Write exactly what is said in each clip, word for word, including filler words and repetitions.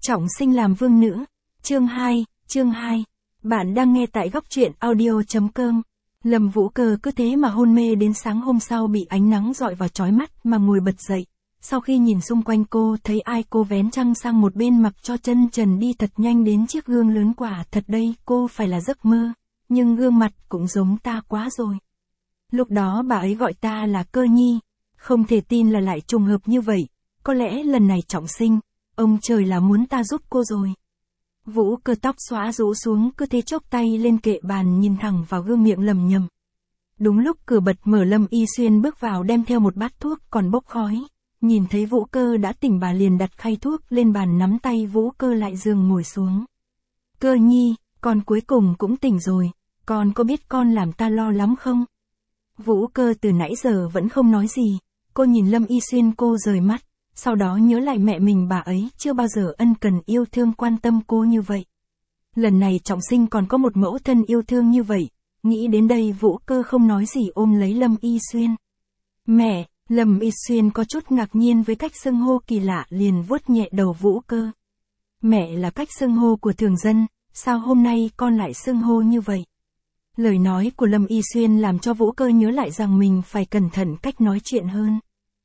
Trọng sinh làm vương nữ. Chương hai, chương hai. Bạn đang nghe tại góc truyện audio.com. Lâm Vũ Cơ cứ thế mà hôn mê đến sáng hôm sau bị ánh nắng dọi vào chói mắt mà ngồi bật dậy. Sau khi nhìn xung quanh cô thấy ai cô vén chăn sang một bên mặc cho chân trần đi thật nhanh đến chiếc gương lớn, quả thật đây cô phải là giấc mơ. Nhưng gương mặt cũng giống ta quá rồi. Lúc đó bà ấy gọi ta là Cơ Nhi. Không thể tin là lại trùng hợp như vậy. Có lẽ lần này trọng sinh, ông trời là muốn ta giúp cô rồi. Vũ Cơ tóc xõa rũ xuống cứ thế chốc tay lên kệ bàn nhìn thẳng vào gương miệng lầm nhầm. Đúng lúc cửa bật mở, Lâm Y Xuyên bước vào đem theo một bát thuốc còn bốc khói. Nhìn thấy Vũ Cơ đã tỉnh, bà liền đặt khay thuốc lên bàn, nắm tay Vũ Cơ lại giường ngồi xuống. Cơ Nhi, con cuối cùng cũng tỉnh rồi, con có biết con làm ta lo lắm không? Vũ Cơ từ nãy giờ vẫn không nói gì, cô nhìn Lâm Y Xuyên, cô rời mắt. Sau đó nhớ lại mẹ mình, bà ấy chưa bao giờ ân cần yêu thương quan tâm cô như vậy. Lần này trọng sinh còn có một mẫu thân yêu thương như vậy. Nghĩ đến đây Vũ Cơ không nói gì ôm lấy Lâm Y Xuyên. Mẹ, Lâm Y Xuyên có chút ngạc nhiên với cách xưng hô kỳ lạ, liền vuốt nhẹ đầu Vũ Cơ. Mẹ là cách xưng hô của thường dân, sao hôm nay con lại xưng hô như vậy? Lời nói của Lâm Y Xuyên làm cho Vũ Cơ nhớ lại rằng mình phải cẩn thận cách nói chuyện hơn.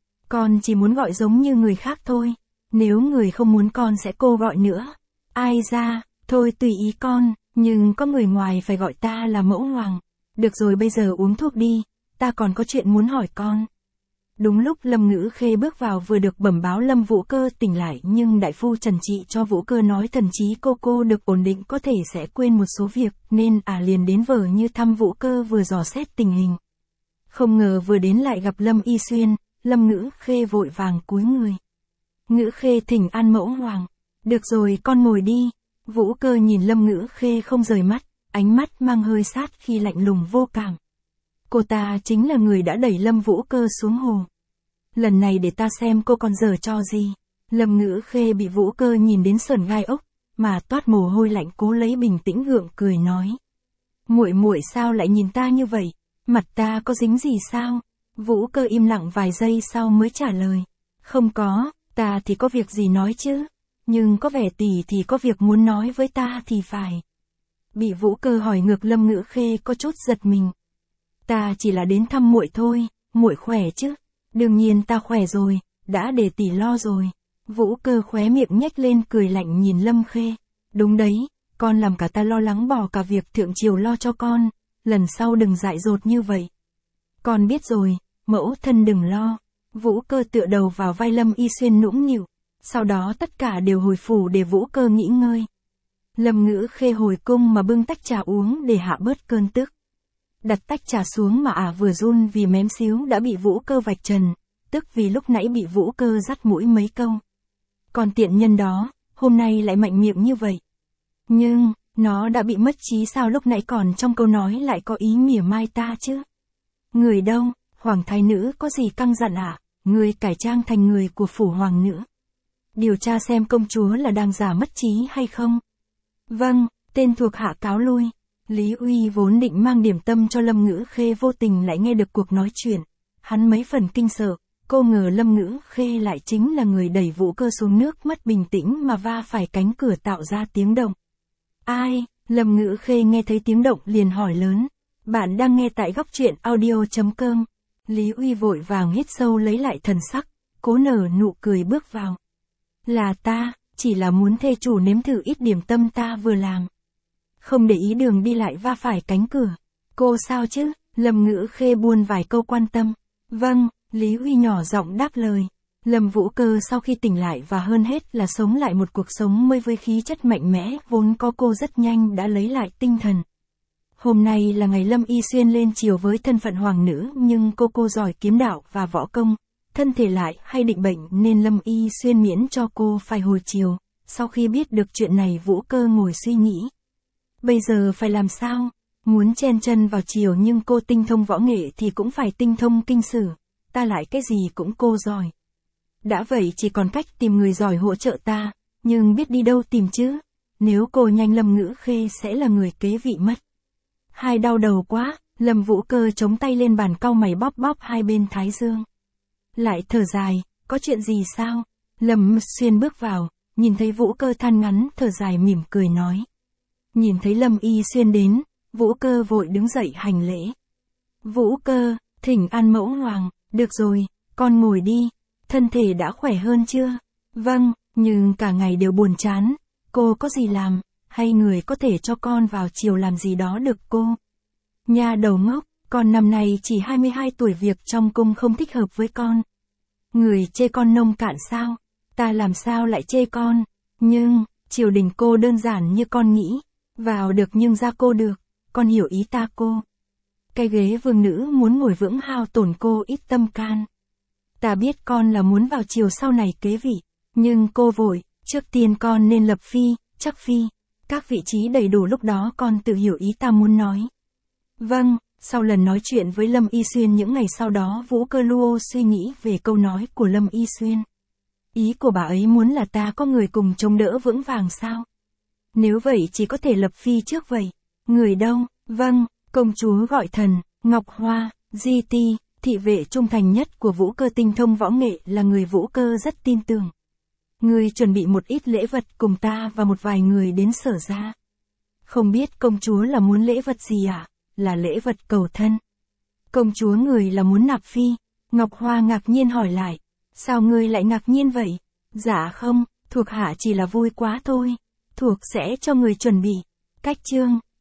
Con chỉ muốn gọi giống như người khác thôi. Nếu người không muốn con sẽ cô gọi nữa. Ai ra, thôi tùy ý con, nhưng có người ngoài phải gọi ta là mẫu hoàng. Được rồi, bây giờ uống thuốc đi, ta còn có chuyện muốn hỏi con. Đúng lúc Lâm Ngữ Khê bước vào vừa được bẩm báo Lâm Vũ Cơ tỉnh lại, nhưng đại phu trần trị cho Vũ Cơ nói thần trí cô cô được ổn định, có thể sẽ quên một số việc, nên à liền đến vờ như thăm Vũ Cơ vừa dò xét tình hình. Không ngờ vừa đến lại gặp Lâm Y Xuyên. Lâm Ngữ Khê vội vàng cúi người. Ngữ Khê thỉnh an mẫu hoàng. Được rồi, con ngồi đi. Vũ Cơ nhìn Lâm Ngữ Khê không rời mắt, ánh mắt mang hơi sát khi lạnh lùng vô cảm. Cô ta chính là người đã đẩy Lâm Vũ Cơ xuống hồ. Lần này để ta xem cô còn giở trò gì. Lâm Ngữ Khê bị Vũ Cơ nhìn đến sởn gai ốc, mà toát mồ hôi lạnh, cố lấy bình tĩnh gượng cười nói. Muội muội sao lại nhìn ta như vậy? Mặt ta có dính gì sao? Vũ Cơ im lặng vài giây sau mới trả lời. Không có, ta thì có việc gì nói chứ. Nhưng có vẻ tỷ thì có việc muốn nói với ta thì phải. Bị Vũ Cơ hỏi ngược, Lâm Ngữ Khê có chút giật mình. Ta chỉ là đến thăm muội thôi, muội khỏe chứ? Đương nhiên ta khỏe rồi, đã để tỷ lo rồi. Vũ Cơ khóe miệng nhếch lên cười lạnh nhìn Lâm Khê. Đúng đấy, con làm cả ta lo lắng, bỏ cả việc thượng triều lo cho con. Lần sau đừng dại dột như vậy. Con biết rồi. Mẫu thân đừng lo. Vũ Cơ tựa đầu vào vai Lâm Y Xuyên nũng nịu. Sau đó tất cả đều hồi phủ để Vũ Cơ nghỉ ngơi. Lâm Ngữ Khê hồi cung mà bưng tách trà uống để hạ bớt cơn tức. Đặt tách trà xuống mà ả à vừa run vì mém xíu đã bị Vũ Cơ vạch trần, tức vì lúc nãy bị Vũ Cơ dắt mũi mấy câu. Còn tiện nhân đó, hôm nay lại mạnh miệng như vậy. Nhưng, nó đã bị mất trí sao lúc nãy còn trong câu nói lại có ý mỉa mai ta chứ? Người đâu? Hoàng thái nữ có gì căng dặn ạ? À? Người cải trang thành người của phủ hoàng nữ. Điều tra xem công chúa là đang giả mất trí hay không? Vâng, tên thuộc hạ cáo lui. Lý Uy vốn định mang điểm tâm cho Lâm Ngữ Khê, vô tình lại nghe được cuộc nói chuyện. Hắn mấy phần kinh sợ, cô ngờ Lâm Ngữ Khê lại chính là người đẩy Vũ Cơ xuống nước, mất bình tĩnh mà va phải cánh cửa tạo ra tiếng động. Ai? Lâm Ngữ Khê nghe thấy tiếng động liền hỏi lớn. Bạn đang nghe tại góc truyện audio.com. Lý Uy vội vàng hít sâu lấy lại thần sắc, cố nở nụ cười bước vào. Là ta, chỉ là muốn thê chủ nếm thử ít điểm tâm ta vừa làm. Không để ý đường đi lại va phải cánh cửa. Cô sao chứ? Lâm Ngữ Khê buôn vài câu quan tâm. Vâng, Lý Uy nhỏ giọng đáp lời. Lâm Vũ Cơ sau khi tỉnh lại và hơn hết là sống lại một cuộc sống mới với khí chất mạnh mẽ vốn có, cô rất nhanh đã lấy lại tinh thần. Hôm nay là ngày Lâm Y Xuyên lên triều với thân phận hoàng nữ, nhưng cô cô giỏi kiếm đạo và võ công, thân thể lại hay định bệnh nên Lâm Y Xuyên miễn cho cô phải hồi triều. Sau khi biết được chuyện này, Vũ Cơ ngồi suy nghĩ. Bây giờ phải làm sao? Muốn chen chân vào triều nhưng cô tinh thông võ nghệ thì cũng phải tinh thông kinh sử. Ta lại cái gì cũng cô giỏi. Đã vậy chỉ còn cách tìm người giỏi hỗ trợ ta, nhưng biết đi đâu tìm chứ? Nếu cô nhanh Lâm Ngữ Khê sẽ là người kế vị mất. Hai đau đầu quá, Lâm Vũ Cơ chống tay lên bàn cau mày bóp bóp hai bên thái dương. Lại thở dài, có chuyện gì sao? Lâm Xuyên bước vào, nhìn thấy Vũ Cơ than ngắn thở dài mỉm cười nói. Nhìn thấy Lâm Y Xuyên đến, Vũ Cơ vội đứng dậy hành lễ. Vũ Cơ, thỉnh an mẫu hoàng, được rồi, con ngồi đi, thân thể đã khỏe hơn chưa? Vâng, nhưng cả ngày đều buồn chán, cô có gì làm, hay người có thể cho con vào chiều làm gì đó được cô? Nha đầu ngốc, con năm nay chỉ hai mươi hai tuổi, việc trong cung không thích hợp với con. Người chê con nông cạn sao? Ta làm sao lại chê con? Nhưng, triều đình cô đơn giản như con nghĩ, vào được nhưng ra cô được, con hiểu ý ta cô. Cái ghế vương nữ muốn ngồi vững hao tổn cô ít tâm can. Ta biết con là muốn vào chiều sau này kế vị, nhưng cô vội, trước tiên con nên lập phi, chắc phi, các vị trí đầy đủ, lúc đó con tự hiểu ý ta muốn nói. Vâng, sau lần nói chuyện với Lâm Y Xuyên những ngày sau đó, Vũ Cơ Luo suy nghĩ về câu nói của Lâm Y Xuyên. Ý của bà ấy muốn là ta có người cùng chống đỡ vững vàng sao? Nếu vậy chỉ có thể lập phi trước vậy. Người đâu? Vâng, công chúa gọi thần, Ngọc Hoa, Di Ti, thị vệ trung thành nhất của Vũ Cơ, tinh thông võ nghệ, là người Vũ Cơ rất tin tưởng. Người chuẩn bị một ít lễ vật cùng ta và một vài người đến Sở gia. Không biết công chúa là muốn lễ vật gì ạ? À? Là lễ vật cầu thân. Công chúa người là muốn nạp phi. Ngọc Hoa ngạc nhiên hỏi lại. Sao ngươi lại ngạc nhiên vậy? Dạ không, thuộc hạ chỉ là vui quá thôi. Thuộc sẽ cho người chuẩn bị. Cách chương.